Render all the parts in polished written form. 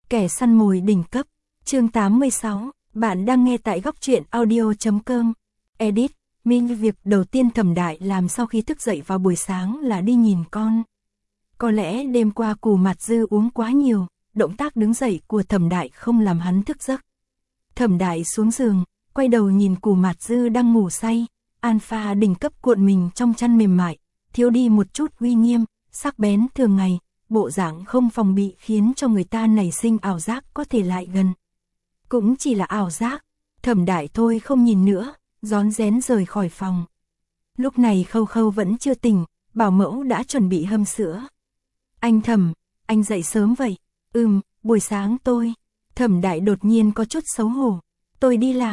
Kẻ săn mồi đỉnh cấp, chương 86, bạn đang nghe tại góc truyện audio.com. Edit, việc đầu tiên Thẩm Đại làm sau khi thức dậy vào buổi sáng là đi nhìn con. Có lẽ đêm qua Cù Mạt Dư uống quá nhiều, động tác đứng dậy của Thẩm Đại không làm hắn thức giấc. Thẩm Đại xuống giường, quay đầu nhìn Cù Mạt Dư đang ngủ say, alpha đỉnh cấp cuộn mình trong chăn mềm mại, thiếu đi một chút uy nghiêm, sắc bén thường ngày. Bộ dạng không phòng bị khiến cho người ta nảy sinh ảo giác có thể lại gần. Cũng chỉ là ảo giác, Thẩm Đại thôi không nhìn nữa, rón rén rời khỏi phòng. Lúc này Khâu Khâu vẫn chưa tỉnh, bảo mẫu đã chuẩn bị hâm sữa. Anh Thẩm, anh dậy sớm vậy? Buổi sáng tôi. Thẩm Đại đột nhiên có chút xấu hổ. Tôi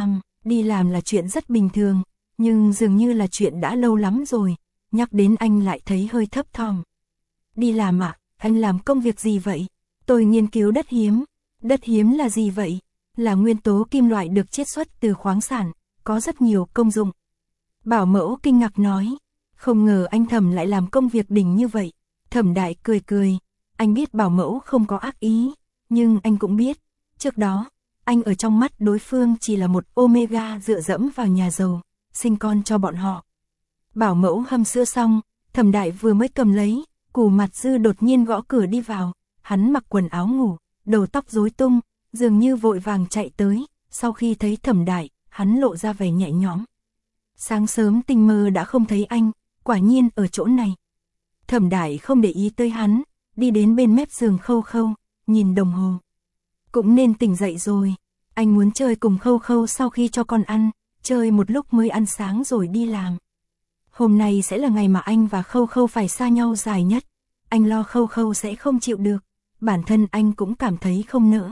đi làm là chuyện rất bình thường, nhưng dường như là chuyện đã lâu lắm rồi, nhắc đến anh lại thấy hơi thấp thỏm. Đi làm à? Anh làm công việc gì vậy? Tôi nghiên cứu đất hiếm. Đất hiếm là gì vậy? Là nguyên tố kim loại được chiết xuất từ khoáng sản, có rất nhiều công dụng. Bảo mẫu kinh ngạc nói, không ngờ anh Thẩm lại làm công việc đỉnh như vậy. Thẩm Đại cười cười, anh biết bảo mẫu không có ác ý, nhưng anh cũng biết, trước đó, anh ở trong mắt đối phương chỉ là một omega dựa dẫm vào nhà giàu, sinh con cho bọn họ. Bảo mẫu hâm sữa xong, Thẩm Đại vừa mới cầm lấy, Cù Mạt Dư đột nhiên gõ cửa đi vào, hắn mặc quần áo ngủ, đầu tóc rối tung, dường như vội vàng chạy tới, sau khi thấy Thẩm Đại, hắn lộ ra vẻ nhẹ nhõm. Sáng sớm tinh mơ đã không thấy anh, quả nhiên ở chỗ này. Thẩm Đại không để ý tới hắn, đi đến bên mép giường Khâu Khâu, nhìn đồng hồ. Cũng nên tỉnh dậy rồi, anh muốn chơi cùng Khâu Khâu sau khi cho con ăn, chơi một lúc mới ăn sáng rồi đi làm. Hôm nay sẽ là ngày mà anh và Khâu Khâu phải xa nhau dài nhất. Anh lo Khâu Khâu sẽ không chịu được. Bản thân anh cũng cảm thấy không nỡ.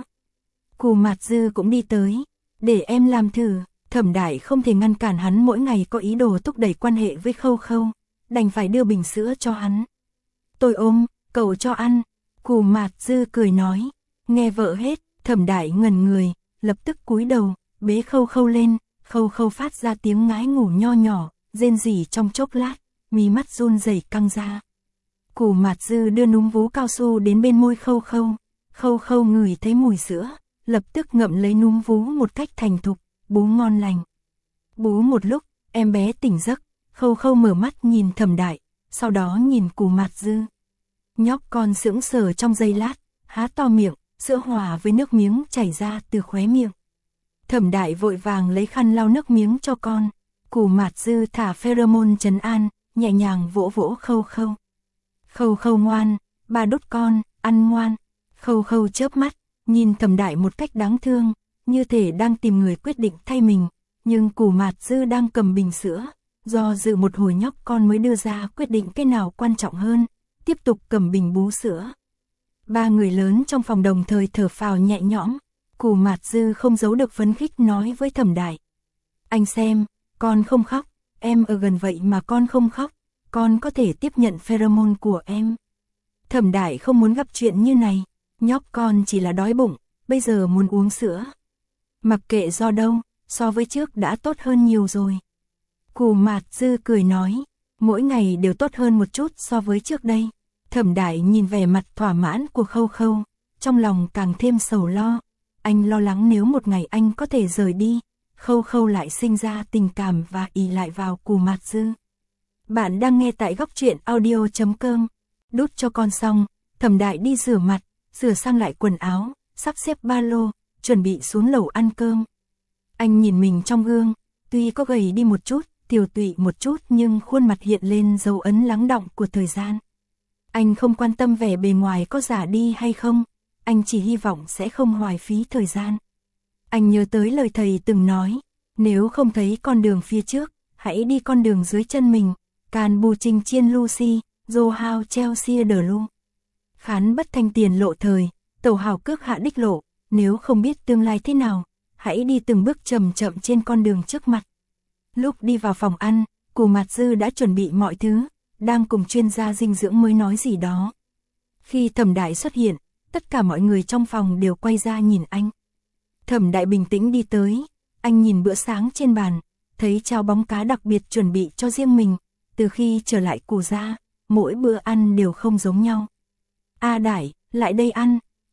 Cù Mạt Dư cũng đi tới. Để em làm thử. Thẩm Đại không thể ngăn cản hắn mỗi ngày có ý đồ thúc đẩy quan hệ với Khâu Khâu. Đành phải đưa bình sữa cho hắn. Tôi ôm, cậu cho ăn. Cù Mạt Dư cười nói. Nghe vợ hết, Thẩm Đại ngẩn người, lập tức cúi đầu, bế Khâu Khâu lên. Khâu Khâu phát ra tiếng ngái ngủ nho nhỏ. Rên rỉ trong chốc lát, mí mắt run rẩy căng ra. Cù Mạt Dư đưa núm vú cao su đến bên môi Khâu Khâu. Khâu Khâu ngửi thấy mùi sữa, lập tức ngậm lấy núm vú một cách thành thục, bú ngon lành. Bú một lúc, em bé tỉnh giấc, Khâu Khâu mở mắt nhìn Thẩm Đại, sau đó nhìn Cù Mạt Dư. Nhóc con sững sờ trong giây lát, há to miệng, sữa hòa với nước miếng chảy ra từ khóe miệng. Thẩm Đại vội vàng lấy khăn lau nước miếng cho con. Cù Mạt Dư thả pheromone trấn an, nhẹ nhàng vỗ vỗ Khâu Khâu. Khâu Khâu ngoan, ba đút con, ăn ngoan. Khâu Khâu chớp mắt, nhìn Thẩm Đại một cách đáng thương, như thể đang tìm người quyết định thay mình. Nhưng Cù Mạt Dư đang cầm bình sữa, do dự một hồi nhóc con mới đưa ra quyết định cái nào quan trọng hơn, tiếp tục cầm bình bú sữa. Ba người lớn trong phòng đồng thời thở phào nhẹ nhõm. Cù Mạt Dư không giấu được phấn khích nói với Thẩm Đại. Anh xem. Con không khóc, em ở gần vậy mà con không khóc, con có thể tiếp nhận pheromone của em. Thẩm Đại không muốn gặp chuyện như này, nhóc con chỉ là đói bụng, bây giờ muốn uống sữa. Mặc kệ do đâu, so với trước đã tốt hơn nhiều rồi. Cù Mạt Dư cười nói, mỗi ngày đều tốt hơn một chút so với trước đây. Thẩm Đại nhìn vẻ mặt thỏa mãn của Khâu Khâu, trong lòng càng thêm sầu lo. Anh lo lắng nếu một ngày anh có thể rời đi, Khâu Khâu lại sinh ra tình cảm và ỷ lại vào Cù Mạt Dư. Bạn đang nghe tại góc truyện audio.com. Đút cho con xong, Thẩm Đại đi rửa mặt, sửa sang lại quần áo, sắp xếp ba lô, chuẩn bị xuống lầu ăn cơm. Anh nhìn mình trong gương, tuy có gầy đi một chút, tiều tụy một chút nhưng khuôn mặt hiện lên dấu ấn lắng đọng của thời gian. Anh không quan tâm vẻ bề ngoài có giả đi hay không, anh chỉ hy vọng sẽ không hoài phí thời gian. Anh nhớ tới lời thầy từng nói, nếu không thấy con đường phía trước, hãy đi con đường dưới chân mình. Can bù trình chiên Lucy, dô hao Chelsea đờ lu. Khán bất thanh tiền lộ thời, tẩu hào cước hạ đích lộ, nếu không biết tương lai thế nào, hãy đi từng bước chậm chậm trên con đường trước mặt. Lúc đi vào phòng ăn, Cù Mạt Dư đã chuẩn bị mọi thứ, đang cùng chuyên gia dinh dưỡng mới nói gì đó. Khi Thẩm Đại xuất hiện, tất cả mọi người trong phòng đều quay ra nhìn anh. Thẩm Đại bình tĩnh đi tới, anh nhìn bữa sáng trên bàn, thấy cháo bóng cá đặc biệt chuẩn bị cho riêng mình, từ khi trở lại Cù gia, mỗi bữa ăn đều không giống nhau. A Đại, lại đây ăn.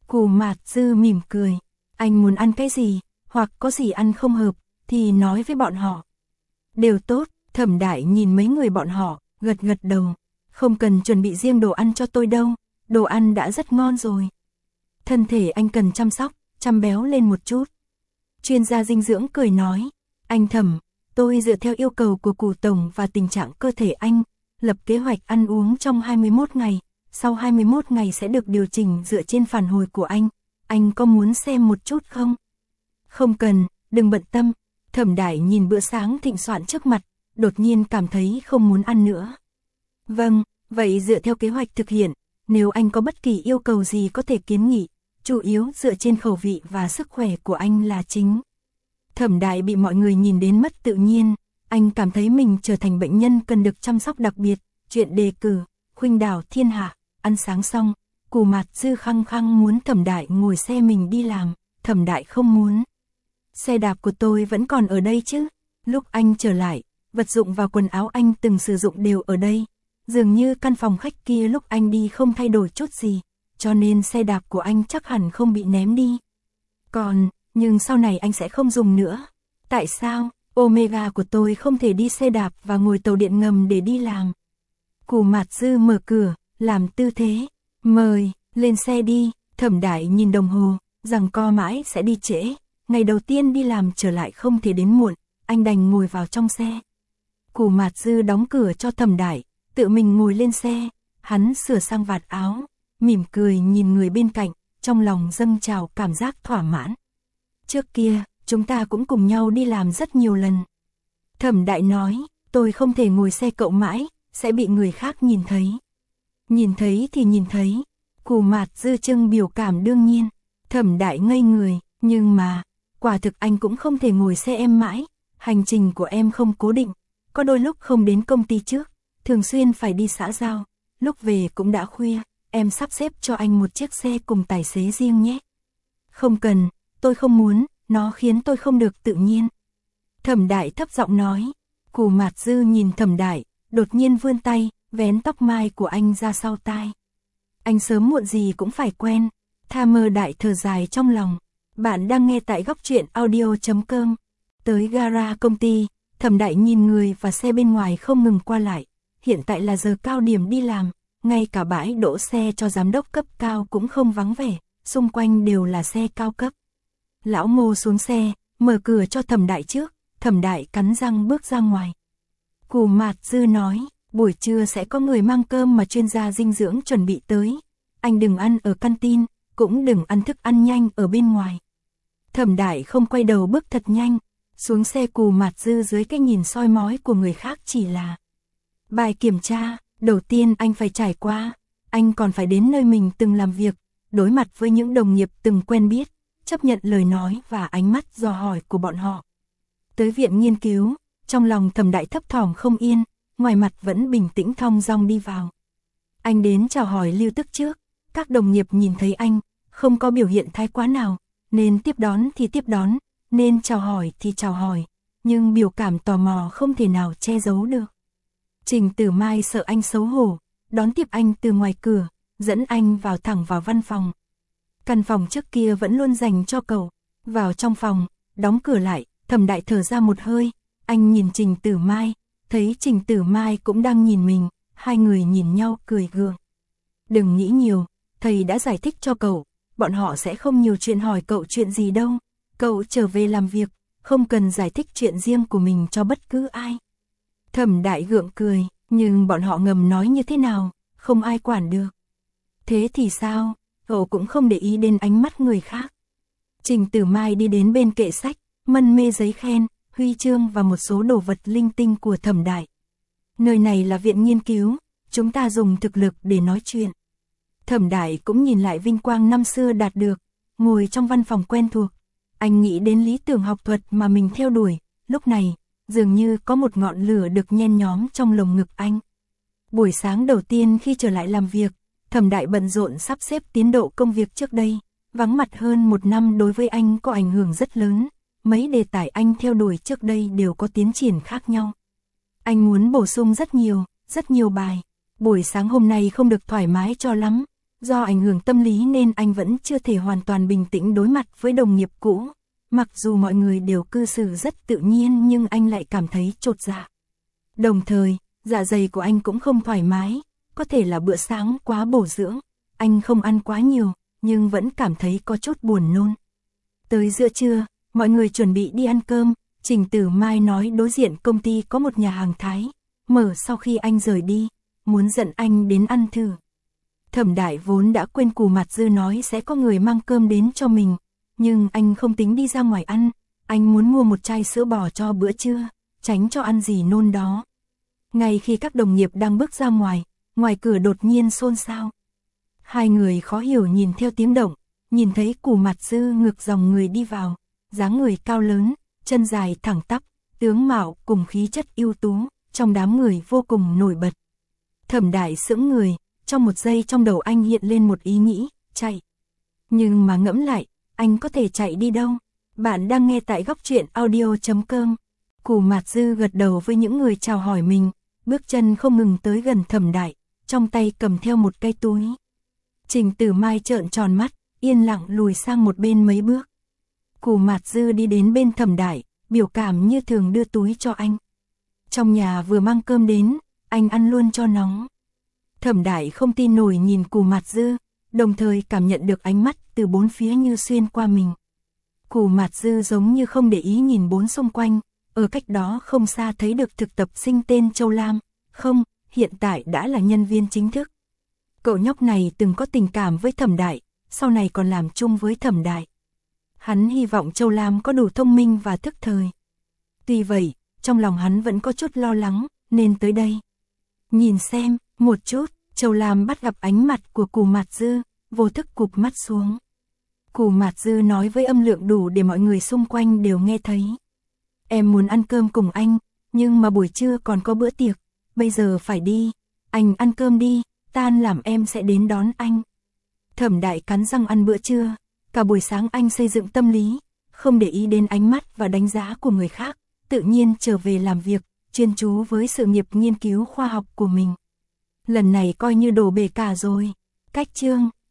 Cù Mạt Dư mỉm cười, anh muốn ăn cái gì, hoặc có gì ăn không hợp, thì nói với bọn họ. Đều tốt, Thẩm Đại nhìn mấy người bọn họ, gật gật đầu, không cần chuẩn bị riêng đồ ăn cho tôi đâu, đồ ăn đã rất ngon rồi. Thân thể anh cần chăm sóc, chăm béo lên một chút. Chuyên gia dinh dưỡng cười nói, anh Thẩm, tôi dựa theo yêu cầu của Cù Tổng và tình trạng cơ thể anh, lập kế hoạch ăn uống trong 21 ngày, sau 21 ngày sẽ được điều chỉnh dựa trên phản hồi của anh có muốn xem một chút không? Không cần, đừng bận tâm. Thẩm Đại nhìn bữa sáng thịnh soạn trước mặt, đột nhiên cảm thấy không muốn ăn nữa. Vâng, vậy dựa theo kế hoạch thực hiện, nếu anh có bất kỳ yêu cầu gì có thể kiến nghị, chủ yếu dựa trên khẩu vị và sức khỏe của anh là chính. Thẩm Đại bị mọi người nhìn đến mất tự nhiên, anh cảm thấy mình trở thành bệnh nhân cần được chăm sóc đặc biệt, chuyện đề cử, khuynh đảo thiên hạ, ăn sáng xong, Cù Mạt Dư khăng khăng muốn Thẩm Đại ngồi xe mình đi làm, Thẩm Đại không muốn. Xe đạp của tôi vẫn còn ở đây chứ, lúc anh trở lại, vật dụng và quần áo anh từng sử dụng đều ở đây, dường như căn phòng khách kia lúc anh đi không thay đổi chút gì, cho nên xe đạp của anh chắc hẳn không bị ném đi. Nhưng sau này anh sẽ không dùng nữa. Tại sao? Omega của tôi không thể đi xe đạp và ngồi tàu điện ngầm để đi làm. Cù Mạt Dư mở cửa, làm tư thế, mời, lên xe đi. Thẩm Đại nhìn đồng hồ, rằng co mãi sẽ đi trễ, ngày đầu tiên đi làm trở lại không thể đến muộn, anh đành ngồi vào trong xe. Cù Mạt Dư đóng cửa cho Thẩm Đại, tự mình ngồi lên xe, hắn sửa sang vạt áo, mỉm cười nhìn người bên cạnh, trong lòng dâng trào cảm giác thỏa mãn. Trước kia, chúng ta cũng cùng nhau đi làm rất nhiều lần. Thẩm Đại nói, tôi không thể ngồi xe cậu mãi, sẽ bị người khác nhìn thấy. Nhìn thấy thì nhìn thấy. Cù Mạt Dư trưng biểu cảm đương nhiên. Thẩm Đại ngây người, nhưng mà, quả thực anh cũng không thể ngồi xe em mãi, hành trình của em không cố định, có đôi lúc không đến công ty trước, thường xuyên phải đi xã giao, lúc về cũng đã khuya, em sắp xếp cho anh một chiếc xe cùng tài xế riêng nhé. Không cần, tôi không muốn, nó khiến tôi không được tự nhiên. Thẩm Đại thấp giọng nói. Cù Mạt Dư nhìn Thẩm Đại, đột nhiên vươn tay, vén tóc mai của anh ra sau tai. Anh sớm muộn gì cũng phải quen. Tha Mơ Đại thở dài trong lòng. Bạn đang nghe tại góc truyện audio.com. Tới gara công ty, Thẩm Đại nhìn người và xe bên ngoài không ngừng qua lại. Hiện tại là giờ cao điểm đi làm, ngay cả bãi đỗ xe cho giám đốc cấp cao cũng không vắng vẻ, xung quanh đều là xe cao cấp. Lão Ngô xuống xe, mở cửa cho Thẩm Đại trước, Thẩm Đại cắn răng bước ra ngoài. Cù Mạt Dư nói, buổi trưa sẽ có người mang cơm mà chuyên gia dinh dưỡng chuẩn bị tới. Anh đừng ăn ở canteen, cũng đừng ăn thức ăn nhanh ở bên ngoài. Thẩm Đại không quay đầu bước thật nhanh, xuống xe. Cù Mạt Dư dưới cái nhìn soi mói của người khác chỉ là bài kiểm tra, đầu tiên anh phải trải qua, anh còn phải đến nơi mình từng làm việc, đối mặt với những đồng nghiệp từng quen biết, chấp nhận lời nói và ánh mắt dò hỏi của bọn họ. Tới viện nghiên cứu, trong lòng Thẩm Đại thấp thỏm không yên, ngoài mặt vẫn bình tĩnh thong dong đi vào. Anh đến chào hỏi lưu tức trước, các đồng nghiệp nhìn thấy anh, không có biểu hiện thái quá nào, nên tiếp đón thì tiếp đón, nên chào hỏi thì chào hỏi, nhưng biểu cảm tò mò không thể nào che giấu được. Trình Tử Mai sợ anh xấu hổ, đón tiếp anh từ ngoài cửa, dẫn anh vào thẳng vào văn phòng. Căn phòng trước kia vẫn luôn dành cho cậu. Vào trong phòng, đóng cửa lại, Thẩm Đại thở ra một hơi, anh nhìn Trình Tử Mai, thấy Trình Tử Mai cũng đang nhìn mình, hai người nhìn nhau cười gượng. Đừng nghĩ nhiều, thầy đã giải thích cho cậu, bọn họ sẽ không nhiều chuyện hỏi cậu chuyện gì đâu, cậu trở về làm việc, không cần giải thích chuyện riêng của mình cho bất cứ ai. Thẩm Đại gượng cười, nhưng bọn họ ngầm nói như thế nào, không ai quản được. Thế thì sao, cậu cũng không để ý đến ánh mắt người khác. Trình Tử Mai đi đến bên kệ sách, mân mê giấy khen, huy chương và một số đồ vật linh tinh của Thẩm Đại. Nơi này là viện nghiên cứu, chúng ta dùng thực lực để nói chuyện. Thẩm Đại cũng nhìn lại vinh quang năm xưa đạt được, ngồi trong văn phòng quen thuộc. Anh nghĩ đến lý tưởng học thuật mà mình theo đuổi, lúc này, dường như có một ngọn lửa được nhen nhóm trong lồng ngực anh. Buổi sáng đầu tiên khi trở lại làm việc, Thẩm Đại bận rộn sắp xếp tiến độ công việc trước đây, vắng mặt hơn một năm đối với anh có ảnh hưởng rất lớn, mấy đề tài anh theo đuổi trước đây đều có tiến triển khác nhau. Anh muốn bổ sung rất nhiều bài. Buổi sáng hôm nay không được thoải mái cho lắm, Do ảnh hưởng tâm lý nên anh vẫn chưa thể hoàn toàn bình tĩnh đối mặt với đồng nghiệp cũ. Mặc dù mọi người đều cư xử rất tự nhiên nhưng anh lại cảm thấy chột dạ. Đồng thời, dạ dày của anh cũng không thoải mái, có thể là bữa sáng quá bổ dưỡng, anh không ăn quá nhiều, nhưng vẫn cảm thấy có chút buồn nôn. Tới giữa trưa, mọi người chuẩn bị đi ăn cơm, Trình Tử Mai nói đối diện công ty có một nhà hàng Thái, mở sau khi anh rời đi, muốn dẫn anh đến ăn thử. Thẩm Đại vốn đã quên Cù Mạt Dư nói sẽ có người mang cơm đến cho mình, nhưng anh không tính đi ra ngoài ăn, anh muốn mua một chai sữa bò cho bữa trưa, tránh cho ăn gì nôn đó. Ngay khi các đồng nghiệp đang bước ra ngoài cửa đột nhiên xôn xao. Hai người khó hiểu nhìn theo tiếng động, nhìn thấy Cù Mạt Dư ngược dòng người đi vào, dáng người cao lớn, chân dài thẳng tắp, tướng mạo cùng khí chất ưu tú, trong đám người vô cùng nổi bật. Thẩm Đại sững người, trong một giây trong đầu anh hiện lên một ý nghĩ, chạy. Nhưng mà ngẫm lại, anh có thể chạy đi đâu? Bạn đang nghe tại Góc Truyện Audio.com. Cù Mạt Dư gật đầu với những người chào hỏi mình, bước chân không ngừng tới gần Thẩm Đại, trong tay cầm theo một cái túi. Trình Tử Mai trợn tròn mắt, yên lặng lùi sang một bên mấy bước. Cù Mạt Dư đi đến bên Thẩm Đại, biểu cảm như thường đưa túi cho anh. Trong nhà vừa mang cơm đến, anh ăn luôn cho nóng. Thẩm Đại không tin nổi nhìn Cù Mạt Dư, đồng thời cảm nhận được ánh mắt từ bốn phía như xuyên qua mình. Cù Mạt Dư giống như không để ý nhìn bốn xung quanh, ở cách đó không xa thấy được thực tập sinh tên Châu Lam, không, hiện tại đã là nhân viên chính thức. Cậu nhóc này từng có tình cảm với Thẩm Đại, sau này còn làm chung với Thẩm Đại. Hắn hy vọng Châu Lam có đủ thông minh và thức thời. Tuy vậy, trong lòng hắn vẫn có chút lo lắng, nên tới đây. Nhìn xem, một chút, Châu Lam bắt gặp ánh mặt của Cù Mạt Dư, vô thức cụp mắt xuống. Cù Mạt Dư nói với âm lượng đủ để mọi người xung quanh đều nghe thấy. Em muốn ăn cơm cùng anh, nhưng mà buổi trưa còn có bữa tiệc, bây giờ phải đi. Anh ăn cơm đi, tan làm em sẽ đến đón anh. Thẩm Đại cắn răng ăn bữa trưa, cả buổi sáng anh xây dựng tâm lý, không để ý đến ánh mắt và đánh giá của người khác, tự nhiên trở về làm việc, chuyên chú với sự nghiệp nghiên cứu khoa học của mình. Lần này coi như đổ bể cả rồi. Cách chương